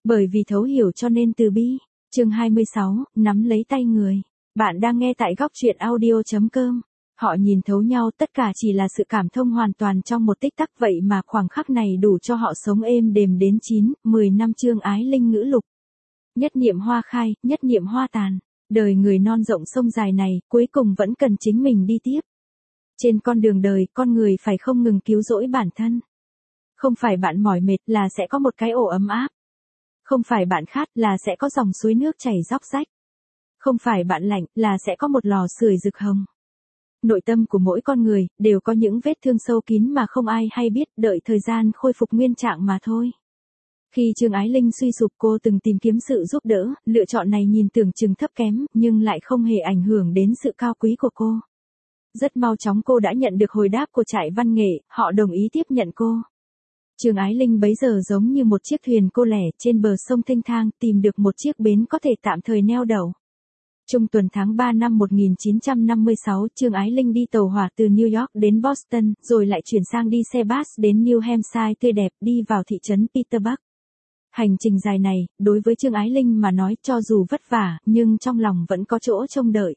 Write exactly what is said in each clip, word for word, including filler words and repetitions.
Bởi vì thấu hiểu cho nên từ bi. Chương hai mươi sáu, nắm lấy tay người. Bạn đang nghe tại góc truyện audio chấm com. Họ nhìn thấu nhau, tất cả chỉ là sự cảm thông hoàn toàn trong một tích tắc, vậy mà khoảng khắc này đủ cho họ sống êm đềm đến chín, mười năm. Chương Ái Linh ngữ lục. Nhất niệm hoa khai, nhất niệm hoa tàn. Đời người non rộng sông dài này, cuối cùng vẫn cần chính mình đi tiếp. Trên con đường đời, con người phải không ngừng cứu rỗi bản thân. Không phải bạn mỏi mệt là sẽ có một cái ổ ấm áp. Không phải bạn khát là sẽ có dòng suối nước chảy róc rách. Không phải bạn lạnh là sẽ có một lò sưởi rực hồng. Nội tâm của mỗi con người đều có những vết thương sâu kín mà không ai hay biết, đợi thời gian khôi phục nguyên trạng mà thôi. Khi Chương Ái Linh suy sụp, cô từng tìm kiếm sự giúp đỡ, lựa chọn này nhìn tưởng chừng thấp kém, nhưng lại không hề ảnh hưởng đến sự cao quý của cô. Rất mau chóng cô đã nhận được hồi đáp của trại văn nghệ, họ đồng ý tiếp nhận cô. Chương Ái Linh bấy giờ giống như một chiếc thuyền cô lẻ trên bờ sông thênh thang, tìm được một chiếc bến có thể tạm thời neo đậu. Trung tuần tháng ba năm một nghìn chín trăm năm mươi sáu, Chương Ái Linh đi tàu hỏa từ New York đến Boston, rồi lại chuyển sang đi xe bus đến New Hampshire tươi đẹp, đi vào thị trấn Peterborough. Hành trình dài này, đối với Chương Ái Linh mà nói, cho dù vất vả, nhưng trong lòng vẫn có chỗ trông đợi.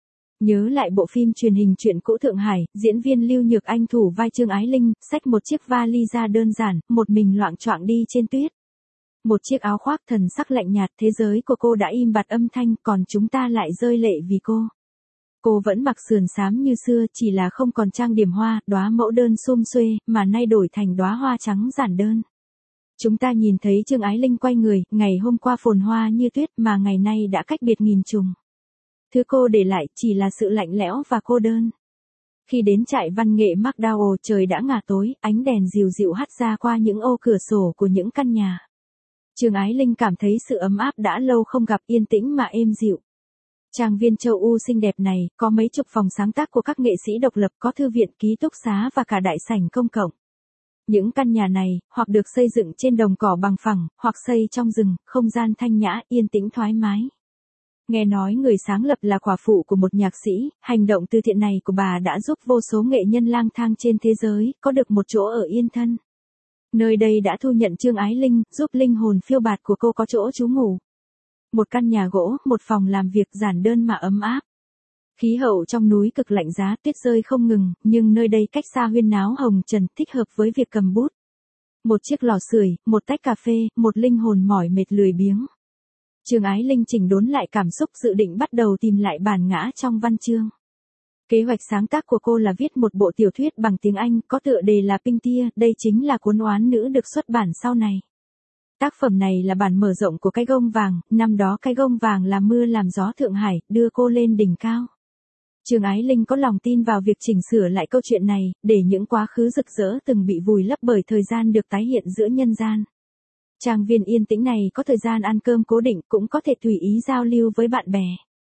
Nhớ lại bộ phim truyền hình Chuyện cũ Thượng Hải, diễn viên Lưu Nhược Anh thủ vai Chương Ái Linh, xách một chiếc vali da đơn giản, một mình loạng choạng đi trên tuyết. Một chiếc áo khoác thần sắc lạnh nhạt, thế giới của cô đã im bặt âm thanh, còn chúng ta lại rơi lệ vì cô. Cô vẫn mặc sườn xám như xưa, chỉ là không còn trang điểm hoa, đóa mẫu đơn sum xuê, mà nay đổi thành đóa hoa trắng giản đơn. Chúng ta nhìn thấy Chương Ái Linh quay người, ngày hôm qua phồn hoa như tuyết mà ngày nay đã cách biệt nghìn trùng. Thứ cô để lại chỉ là sự lạnh lẽo và cô đơn. Khi đến trại văn nghệ MacDowell, trời đã ngả tối, ánh đèn dịu dịu hắt ra qua những ô cửa sổ của những căn nhà. Chương Ái Linh cảm thấy sự ấm áp đã lâu không gặp, yên tĩnh mà êm dịu. Trang viên châu U xinh đẹp này, có mấy chục phòng sáng tác của các nghệ sĩ độc lập, có thư viện, ký túc xá và cả đại sảnh công cộng. Những căn nhà này, hoặc được xây dựng trên đồng cỏ bằng phẳng, hoặc xây trong rừng, không gian thanh nhã, yên tĩnh thoải mái. Nghe nói người sáng lập là quả phụ của một nhạc sĩ, hành động từ thiện này của bà đã giúp vô số nghệ nhân lang thang trên thế giới, có được một chỗ ở yên thân. Nơi đây đã thu nhận Chương Ái Linh, giúp linh hồn phiêu bạt của cô có chỗ trú ngụ. Một căn nhà gỗ, một phòng làm việc giản đơn mà ấm áp. Khí hậu trong núi cực lạnh giá, tuyết rơi không ngừng, nhưng nơi đây cách xa huyên náo hồng trần, thích hợp với việc cầm bút. Một chiếc lò sưởi, một tách cà phê, một linh hồn mỏi mệt lười biếng. Chương Ái Linh chỉnh đốn lại cảm xúc, dự định bắt đầu tìm lại bản ngã trong văn chương. Kế hoạch sáng tác của cô là viết một bộ tiểu thuyết bằng tiếng Anh, có tựa đề là Pintia, đây chính là cuốn oán nữ được xuất bản sau này. Tác phẩm này là bản mở rộng của Cái Gông Vàng, năm đó Cái Gông Vàng làm mưa làm gió Thượng Hải, đưa cô lên đỉnh cao. Chương Ái Linh có lòng tin vào việc chỉnh sửa lại câu chuyện này, để những quá khứ rực rỡ từng bị vùi lấp bởi thời gian được tái hiện giữa nhân gian. Trang viên yên tĩnh này có thời gian ăn cơm cố định, cũng có thể tùy ý giao lưu với bạn bè.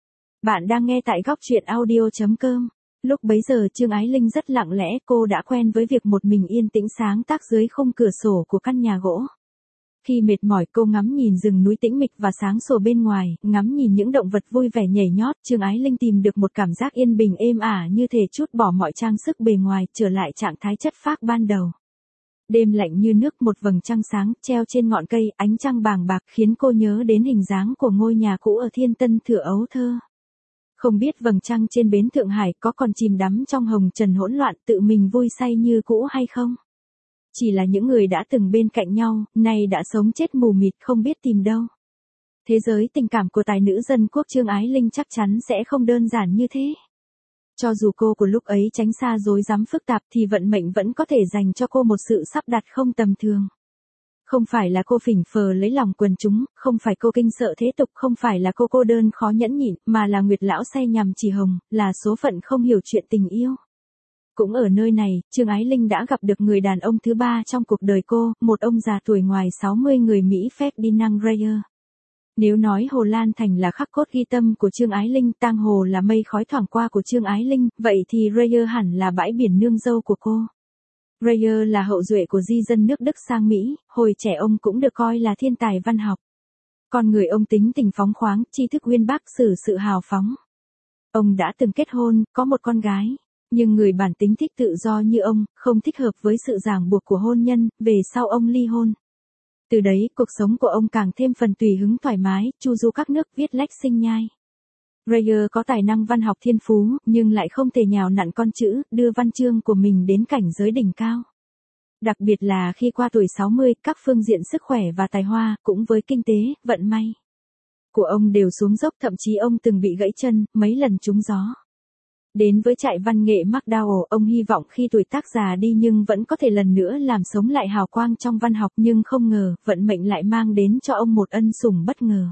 Bạn đang nghe tại góc truyện audio chấm com. Lúc bấy giờ Chương Ái Linh rất lặng lẽ, cô đã quen với việc một mình yên tĩnh sáng tác dưới khung cửa sổ của căn nhà gỗ. Khi mệt mỏi, cô ngắm nhìn rừng núi tĩnh mịch và sáng sủa bên ngoài, ngắm nhìn những động vật vui vẻ nhảy nhót, Chương Ái Linh tìm được một cảm giác yên bình êm ả, như thể trút bỏ mọi trang sức bề ngoài, trở lại trạng thái chất phác ban đầu. Đêm lạnh như nước, một vầng trăng sáng treo trên ngọn cây, ánh trăng bàng bạc khiến cô nhớ đến hình dáng của ngôi nhà cũ ở Thiên Tân thuở ấu thơ. Không biết vầng trăng trên bến Thượng Hải có còn chìm đắm trong hồng trần hỗn loạn, tự mình vui say như cũ hay không? Chỉ là những người đã từng bên cạnh nhau, nay đã sống chết mù mịt không biết tìm đâu. Thế giới tình cảm của tài nữ dân quốc Chương Ái Linh chắc chắn sẽ không đơn giản như thế. Cho dù cô của lúc ấy tránh xa rối rắm phức tạp thì vận mệnh vẫn có thể dành cho cô một sự sắp đặt không tầm thường. Không phải là cô phỉnh phờ lấy lòng quần chúng, không phải cô kinh sợ thế tục, không phải là cô cô đơn khó nhẫn nhịn, mà là Nguyệt lão say nhằm chỉ hồng, là số phận không hiểu chuyện tình yêu. Cũng ở nơi này, Chương Ái Linh đã gặp được người đàn ông thứ ba trong cuộc đời cô, một ông già tuổi ngoài sáu mươi người Mỹ Ferdinand Reyer. Nếu nói Hồ Lan Thành là khắc cốt ghi tâm của Chương Ái Linh, Tang Hồ là mây khói thoảng qua của Chương Ái Linh, vậy thì Reyer hẳn là bãi biển nương dâu của cô. Reyer là hậu duệ của di dân nước Đức sang Mỹ, hồi trẻ ông cũng được coi là thiên tài văn học. Con người ông tính tình phóng khoáng, tri thức uyên bác, xử sự hào phóng. Ông đã từng kết hôn, có một con gái. Nhưng người bản tính thích tự do như ông, không thích hợp với sự ràng buộc của hôn nhân, về sau ông ly hôn. Từ đấy, cuộc sống của ông càng thêm phần tùy hứng thoải mái, chu du các nước, viết lách sinh nhai. Dreyer có tài năng văn học thiên phú, nhưng lại không thể nhào nặn con chữ, đưa văn chương của mình đến cảnh giới đỉnh cao. Đặc biệt là khi qua tuổi sáu mươi, các phương diện sức khỏe và tài hoa, cũng với kinh tế, vận may của ông đều xuống dốc, thậm chí ông từng bị gãy chân, mấy lần trúng gió. Đến với trại văn nghệ MacDowell, ông hy vọng khi tuổi tác già đi nhưng vẫn có thể lần nữa làm sống lại hào quang trong văn học, nhưng không ngờ, vận mệnh lại mang đến cho ông một ân sủng bất ngờ.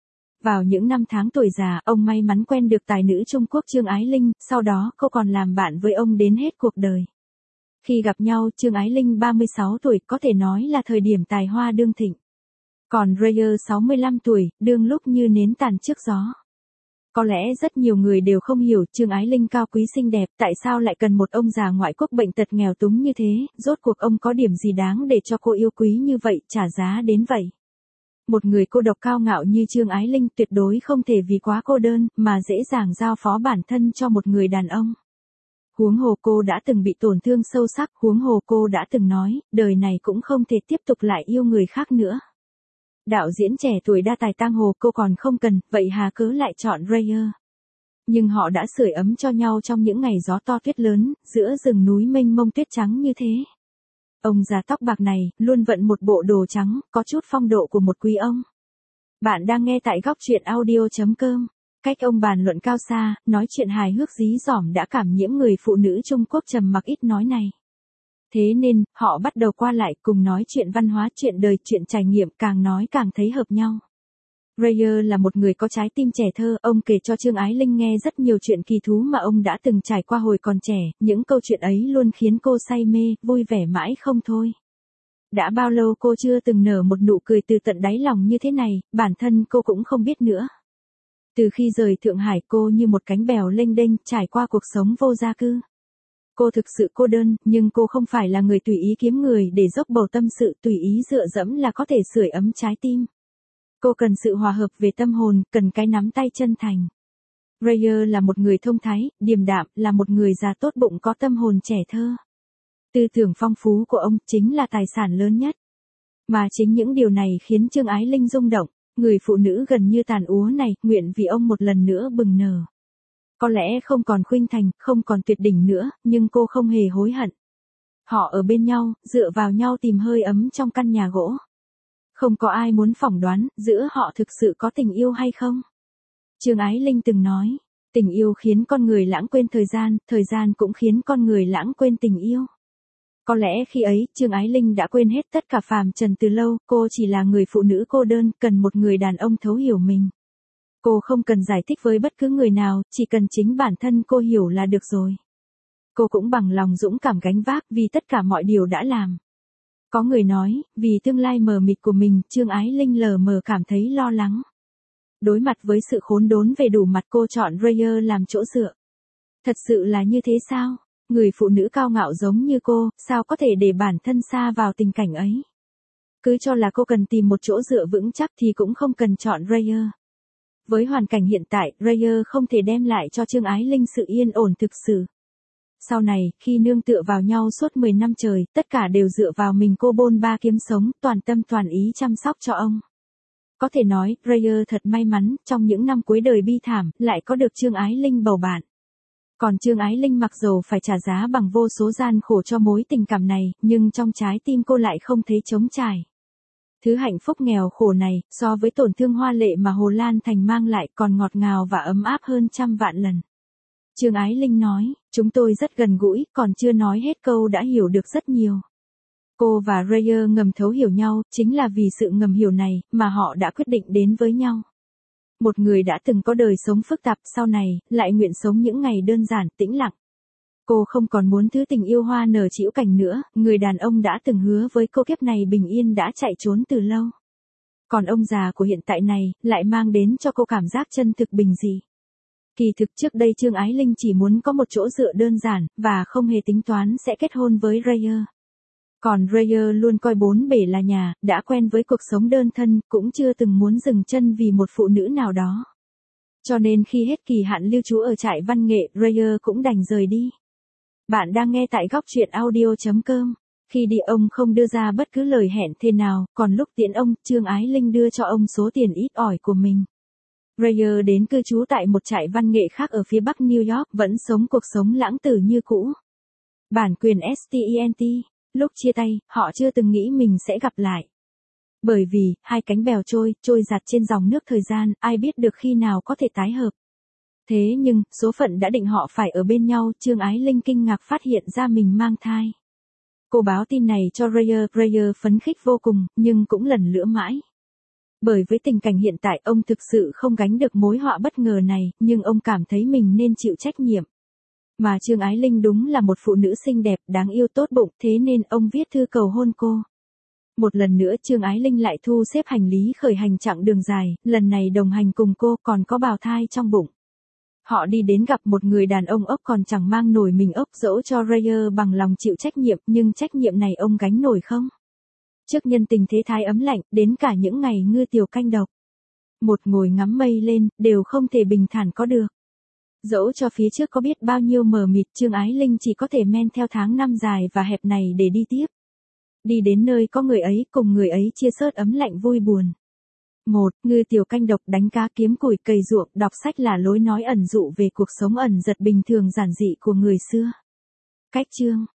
Vào những năm tháng tuổi già, ông may mắn quen được tài nữ Trung Quốc Trương Ái Linh, sau đó cô còn làm bạn với ông đến hết cuộc đời. Khi gặp nhau, Trương Ái Linh ba mươi sáu tuổi, có thể nói là thời điểm tài hoa đương thịnh. Còn Dreyer sáu mươi lăm tuổi, đương lúc như nến tàn trước gió. Có lẽ rất nhiều người đều không hiểu Trương Ái Linh cao quý xinh đẹp, tại sao lại cần một ông già ngoại quốc bệnh tật nghèo túng như thế, rốt cuộc ông có điểm gì đáng để cho cô yêu quý như vậy, trả giá đến vậy. Một người cô độc cao ngạo như Trương Ái Linh tuyệt đối không thể vì quá cô đơn, mà dễ dàng giao phó bản thân cho một người đàn ông. Huống hồ cô đã từng bị tổn thương sâu sắc, huống hồ cô đã từng nói, đời này cũng không thể tiếp tục lại yêu người khác nữa. Đạo diễn trẻ tuổi đa tài tang hồ cô còn không cần, vậy hà cớ lại chọn Dreyer. Nhưng họ đã sưởi ấm cho nhau trong những ngày gió to tuyết lớn, giữa rừng núi mênh mông tuyết trắng như thế. Ông già tóc bạc này, luôn vận một bộ đồ trắng, có chút phong độ của một quý ông. Bạn đang nghe tại góc truyện audio chấm com. Cách ông bàn luận cao xa, nói chuyện hài hước dí dỏm đã cảm nhiễm người phụ nữ Trung Quốc trầm mặc ít nói này. Thế nên, họ bắt đầu qua lại cùng nói chuyện văn hóa, chuyện đời, chuyện trải nghiệm, càng nói càng thấy hợp nhau. Dreyer là một người có trái tim trẻ thơ, ông kể cho Trương Ái Linh nghe rất nhiều chuyện kỳ thú mà ông đã từng trải qua hồi còn trẻ, những câu chuyện ấy luôn khiến cô say mê, vui vẻ mãi không thôi. Đã bao lâu cô chưa từng nở một nụ cười từ tận đáy lòng như thế này, bản thân cô cũng không biết nữa. Từ khi rời Thượng Hải cô như một cánh bèo lênh đênh, trải qua cuộc sống vô gia cư. Cô thực sự cô đơn, nhưng cô không phải là người tùy ý kiếm người để dốc bầu tâm sự, tùy ý dựa dẫm là có thể sưởi ấm trái tim. Cô cần sự hòa hợp về tâm hồn, cần cái nắm tay chân thành. Dreyer là một người thông thái, điềm đạm, là một người già tốt bụng có tâm hồn trẻ thơ. Tư tưởng phong phú của ông chính là tài sản lớn nhất. Mà chính những điều này khiến Trương Ái Linh rung động, người phụ nữ gần như tàn úa này, nguyện vì ông một lần nữa bừng nở. Có lẽ không còn khuynh thành, không còn tuyệt đỉnh nữa, nhưng cô không hề hối hận. Họ ở bên nhau, dựa vào nhau tìm hơi ấm trong căn nhà gỗ. Không có ai muốn phỏng đoán, giữa họ thực sự có tình yêu hay không. Trương Ái Linh từng nói, tình yêu khiến con người lãng quên thời gian, thời gian cũng khiến con người lãng quên tình yêu. Có lẽ khi ấy, Trương Ái Linh đã quên hết tất cả phàm trần từ lâu, cô chỉ là người phụ nữ cô đơn, cần một người đàn ông thấu hiểu mình. Cô không cần giải thích với bất cứ người nào, chỉ cần chính bản thân cô hiểu là được rồi. Cô cũng bằng lòng dũng cảm gánh vác vì tất cả mọi điều đã làm. Có người nói, vì tương lai mờ mịt của mình, Trương Ái Linh lờ mờ cảm thấy lo lắng. Đối mặt với sự khốn đốn về đủ mặt cô chọn Dreyer làm chỗ dựa. Thật sự là như thế sao? Người phụ nữ cao ngạo giống như cô, sao có thể để bản thân sa vào tình cảnh ấy? Cứ cho là cô cần tìm một chỗ dựa vững chắc thì cũng không cần chọn Dreyer. Với hoàn cảnh hiện tại, Dreyer không thể đem lại cho Trương Ái Linh sự yên ổn thực sự. Sau này, khi nương tựa vào nhau suốt mười năm trời, tất cả đều dựa vào mình cô bôn ba kiếm sống, toàn tâm toàn ý chăm sóc cho ông. Có thể nói, Dreyer thật may mắn, trong những năm cuối đời bi thảm, lại có được Trương Ái Linh bầu bạn. Còn Trương Ái Linh mặc dầu phải trả giá bằng vô số gian khổ cho mối tình cảm này, nhưng trong trái tim cô lại không thấy trống trải. Thứ hạnh phúc nghèo khổ này, so với tổn thương hoa lệ mà Hồ Lan Thành mang lại còn ngọt ngào và ấm áp hơn trăm vạn lần. Trương Ái Linh nói, chúng tôi rất gần gũi, còn chưa nói hết câu đã hiểu được rất nhiều. Cô và Dreyer ngầm thấu hiểu nhau, chính là vì sự ngầm hiểu này, mà họ đã quyết định đến với nhau. Một người đã từng có đời sống phức tạp, sau này, lại nguyện sống những ngày đơn giản, tĩnh lặng. Cô không còn muốn thứ tình yêu hoa nở trĩu cảnh nữa, người đàn ông đã từng hứa với cô kiếp này bình yên đã chạy trốn từ lâu. Còn ông già của hiện tại này, lại mang đến cho cô cảm giác chân thực bình dị. Kỳ thực trước đây Trương Ái Linh chỉ muốn có một chỗ dựa đơn giản, và không hề tính toán sẽ kết hôn với Dreyer. Còn Dreyer luôn coi bốn bể là nhà, đã quen với cuộc sống đơn thân, cũng chưa từng muốn dừng chân vì một phụ nữ nào đó. Cho nên khi hết kỳ hạn lưu trú ở trại văn nghệ, Dreyer cũng đành rời đi. Bạn đang nghe tại góc truyện audio chấm com. Khi đi ông không đưa ra bất cứ lời hẹn thề nào, còn lúc tiễn ông, Trương Ái Linh đưa cho ông số tiền ít ỏi của mình. Ryan đến cư trú tại một trại văn nghệ khác ở phía bắc New York, vẫn sống cuộc sống lãng tử như cũ. Bản quyền Stent, lúc chia tay, họ chưa từng nghĩ mình sẽ gặp lại. Bởi vì, hai cánh bèo trôi, trôi giạt trên dòng nước thời gian, ai biết được khi nào có thể tái hợp. Thế nhưng, số phận đã định họ phải ở bên nhau, Trương Ái Linh kinh ngạc phát hiện ra mình mang thai. Cô báo tin này cho Ryan, Ryan phấn khích vô cùng, nhưng cũng lần lữa mãi. Bởi với tình cảnh hiện tại ông thực sự không gánh được mối họa bất ngờ này, nhưng ông cảm thấy mình nên chịu trách nhiệm. Mà Trương Ái Linh đúng là một phụ nữ xinh đẹp, đáng yêu tốt bụng, thế nên ông viết thư cầu hôn cô. Một lần nữa Trương Ái Linh lại thu xếp hành lý khởi hành chặng đường dài, lần này đồng hành cùng cô còn có bào thai trong bụng. Họ đi đến gặp một người đàn ông ốc còn chẳng mang nổi mình ốc, dỗ cho Ryan bằng lòng chịu trách nhiệm, nhưng trách nhiệm này ông gánh nổi không? Trước nhân tình thế thái ấm lạnh, đến cả những ngày ngư tiểu canh độc. Một ngồi ngắm mây lên, đều không thể bình thản có được. Dẫu cho phía trước có biết bao nhiêu mờ mịt, Trương Ái Linh chỉ có thể men theo tháng năm dài và hẹp này để đi tiếp. Đi đến nơi có người ấy, cùng người ấy chia sớt ấm lạnh vui buồn. Một, ngư tiểu canh độc, đánh cá kiếm củi cày ruộng, đọc sách là lối nói ẩn dụ về cuộc sống ẩn giật bình thường giản dị của người xưa. Cách chương